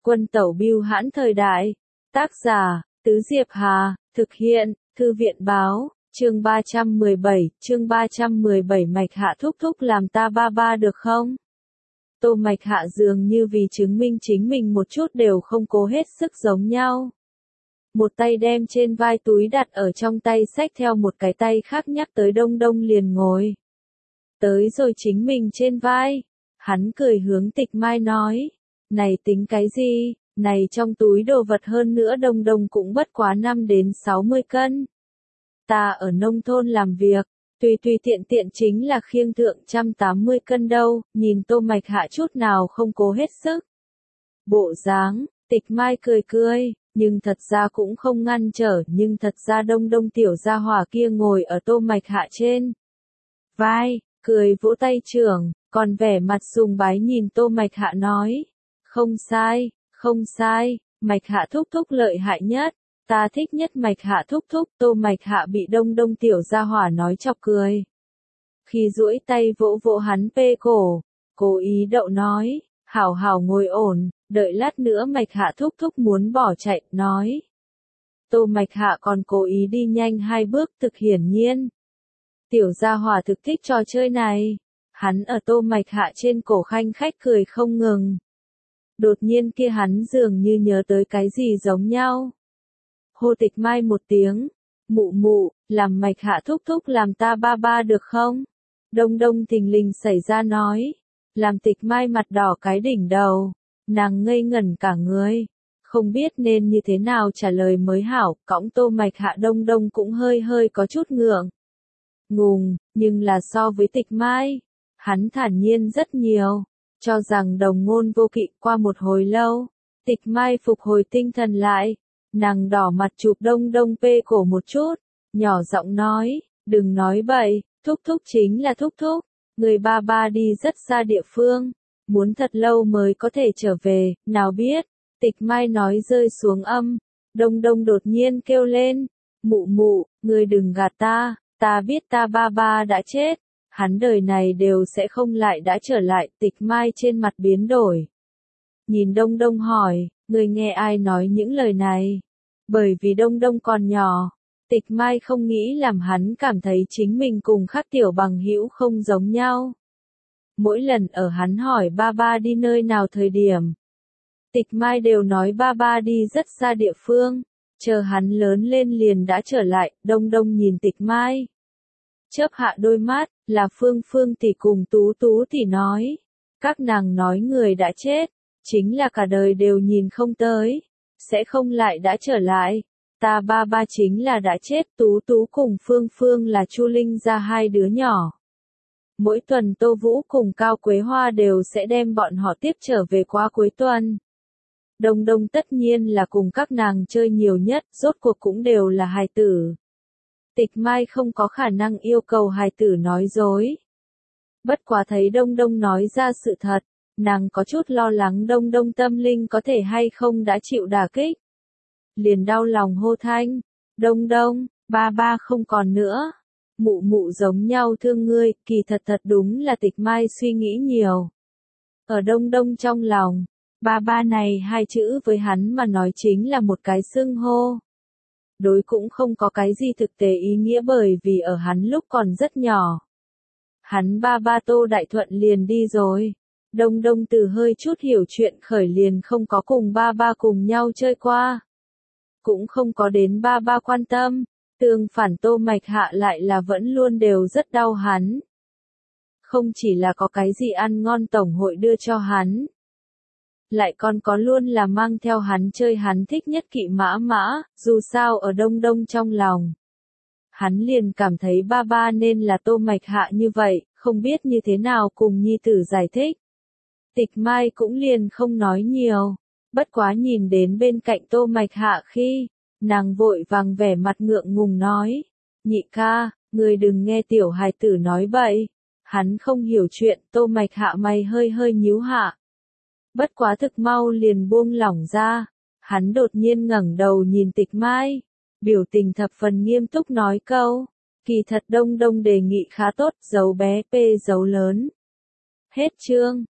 Quân tẩu bưu hãn thời đại. Tác giả, Tứ Diệp Hà, thực hiện, Thư viện báo, chương 317, Mạch Hạ thúc thúc làm ta ba ba được không? Tô Mạch Hạ dường như vì chứng minh chính mình một chút đều không cố hết sức giống nhau. Một tay đem trên vai túi đặt ở trong tay xách theo một cái tay khác nhắc tới Đông Đông liền ngồi. Tới rồi chính mình trên vai. Hắn cười hướng Tịch Mai nói. Này tính cái gì, này trong túi đồ vật hơn nữa Đông Đông cũng bất quá 5 đến 60 cân. Ta ở nông thôn làm việc, tùy tiện tiện chính là khiêng thượng 180 cân đâu, nhìn Tô Mạch Hạ chút nào không cố hết sức. Bộ dáng, Tịch Mai cười, nhưng thật ra cũng không ngăn trở, nhưng thật ra Đông Đông tiểu gia hỏa kia ngồi ở Tô Mạch Hạ trên vai, cười vỗ tay trưởng, còn vẻ mặt sùng bái nhìn Tô Mạch Hạ nói. Không sai, Mạch Hạ thúc thúc lợi hại nhất, ta thích nhất Mạch Hạ thúc thúc. Tô Mạch Hạ bị Đông Đông tiểu gia hỏa nói chọc cười. Khi duỗi tay vỗ vỗ hắn pê cổ, cố ý đậu nói, hảo ngồi ổn, đợi lát nữa Mạch Hạ thúc thúc muốn bỏ chạy, nói. Tô Mạch Hạ còn cố ý đi nhanh 2 bước, thực hiển nhiên. Tiểu gia hỏa thực thích trò chơi này, hắn ở Tô Mạch Hạ trên cổ khanh khách cười không ngừng. Đột nhiên kia hắn dường như nhớ tới cái gì giống nhau. Hô Tịch Mai một tiếng, mụ, làm Mạch Hạ thúc thúc làm ta ba ba được không? Đông Đông thình lình xảy ra nói, làm Tịch Mai mặt đỏ cái đỉnh đầu, nàng ngây ngẩn cả người, không biết nên như thế nào trả lời mới hảo, cõng Tô Mạch Hạ. Đông Đông cũng hơi có chút ngượng ngùng, nhưng là so với Tịch Mai, hắn thản nhiên rất nhiều. Cho rằng đồng ngôn vô kỵ. Qua một hồi lâu, Tịch Mai phục hồi tinh thần lại, nàng đỏ mặt chụp Đông Đông pê cổ một chút, nhỏ giọng nói, đừng nói bậy, thúc thúc chính là thúc thúc, người ba ba đi rất xa địa phương, muốn thật lâu mới có thể trở về, nào biết. Tịch Mai nói rơi xuống âm, Đông Đông đột nhiên kêu lên, mụ, người đừng gạt ta biết ta ba ba đã chết. Hắn đời này đều sẽ không lại đã trở lại. Tịch Mai trên mặt biến đổi. Nhìn Đông Đông hỏi, người nghe ai nói những lời này? Bởi vì Đông Đông còn nhỏ, Tịch Mai không nghĩ làm hắn cảm thấy chính mình cùng khác tiểu bằng hữu không giống nhau. Mỗi lần ở hắn hỏi ba ba đi nơi nào thời điểm, Tịch Mai đều nói ba ba đi rất xa địa phương, chờ hắn lớn lên liền đã trở lại. Đông Đông nhìn Tịch Mai, chớp hạ đôi mắt, là Phương tỷ cùng Tú tỷ nói. Các nàng nói người đã chết, chính là cả đời đều nhìn không tới, sẽ không lại đã trở lại. Ta ba ba chính là đã chết. Tú cùng Phương là Chu Linh ra 2 đứa nhỏ. Mỗi tuần Tô Vũ cùng Cao Quế Hoa đều sẽ đem bọn họ tiếp trở về qua cuối tuần. Đông Đông tất nhiên là cùng các nàng chơi nhiều nhất, rốt cuộc cũng đều là hài tử. Tịch Mai không có khả năng yêu cầu hài tử nói dối. Bất quá thấy Đông Đông nói ra sự thật, nàng có chút lo lắng Đông Đông tâm linh có thể hay không đã chịu đả kích. Liền đau lòng hô thanh, Đông Đông, ba ba không còn nữa. Mụ giống nhau thương ngươi. Kỳ thật đúng là Tịch Mai suy nghĩ nhiều. Ở Đông Đông trong lòng, ba ba này 2 chữ với hắn mà nói chính là một cái xưng hô. Đối cũng không có cái gì thực tế ý nghĩa, bởi vì ở hắn lúc còn rất nhỏ. Hắn ba ba Tô Đại Thuận liền đi rồi. Đông Đông từ hơi chút hiểu chuyện khởi liền không có cùng ba ba cùng nhau chơi qua. Cũng không có đến ba ba quan tâm. Tương phản Tô Mạch Hạ lại là vẫn luôn đều rất đau hắn. Không chỉ là có cái gì ăn ngon tổng hội đưa cho hắn, lại còn có luôn là mang theo hắn chơi hắn thích nhất kỵ mã. Dù sao ở Đông Đông trong lòng, hắn liền cảm thấy ba ba nên là Tô Mạch Hạ như vậy, không biết như thế nào cùng nhi tử giải thích. Tịch Mai cũng liền không nói nhiều, bất quá nhìn đến bên cạnh Tô Mạch Hạ khi, nàng vội vàng vẻ mặt ngượng ngùng nói, nhị ca, người đừng nghe tiểu hài tử nói bậy, hắn không hiểu chuyện. Tô Mạch Hạ mày hơi nhíu hạ. Bất quá thực mau liền buông lỏng ra, hắn đột nhiên ngẩng đầu nhìn Tịch Mai, biểu tình thập phần nghiêm túc nói câu, kỳ thật Đông Đông đề nghị khá tốt, dấu bé p dấu lớn. Hết chương.